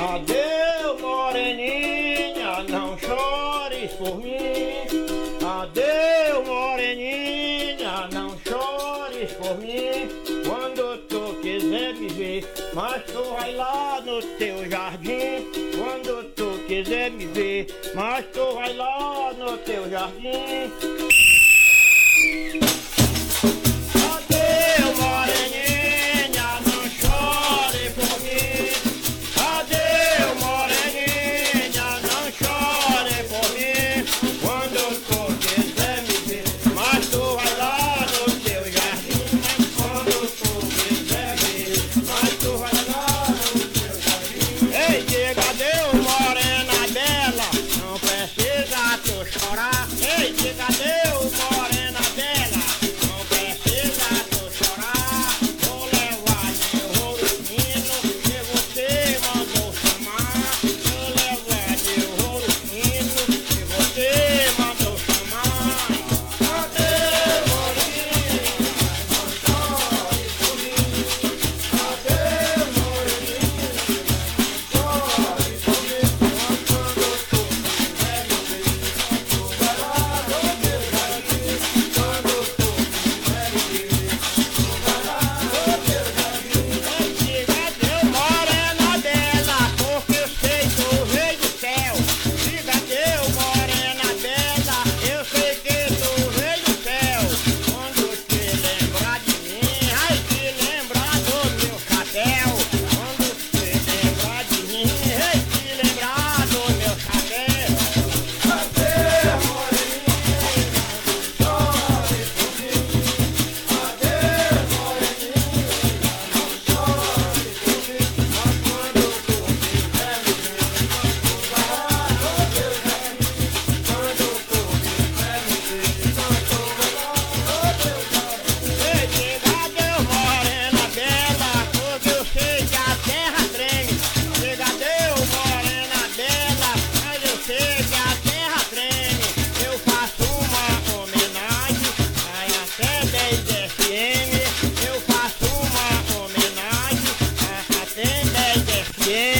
Adeus, moreninha, não chores por mim. Adeus, moreninha, não chores por mim. Quando tu quiser me ver, mas tu vai lá no teu jardim. Quando tu quiser me ver, mas tu vai lá no teu jardim. Adeus, moreninha, não chore por mim. Adeus, moreninha, não chore por mim. Quando tu quiser me ver, mas tu vai lá no teu jardim. Quando tu quiser ver, mas tu vai lá no teu jardim. Ei, diga adeus, morena bela, não precisa tu chorar. Ei, diga adeus, morena bela, não precisa tu chorar. Vou levar de ouro fino que você mandou chamar. Vou levar de ouro fino que você mandou chamar. Adeus, moreninha, não chore por mim. Adeus, moreninha, não chore por mim. Quando tu quiser me ver, tu vai lá no teu jardim. Quando tu quiser me ver, tu vai lá no teu jardim. Diga adeus, morena bela, porque eu sei que tu veio do céu. Diga adeus, morena bela, eu sei que tu veio do céu. Quando te lembrar de mim, ai te lembrar do meu chapéu. Quando te lembrar de mim, ai te lembrar do meu chapéu. Adeus, moreninha, não chore por mim. Adeus, moreninha, não chore por mim. Mas quando tu quiser me ver, tu vai lá no teu jardim. Quando tu quiser me ver, tu vai lá no teu jardim. Ei, diga adeus, morena bela, porque eu sei que a terra treme. Diga adeus, morena bela, mas eu sei que a terra treme. Eu faço uma homenagem ai, até 10 FM. Eu faço uma homenagem até 10 FM.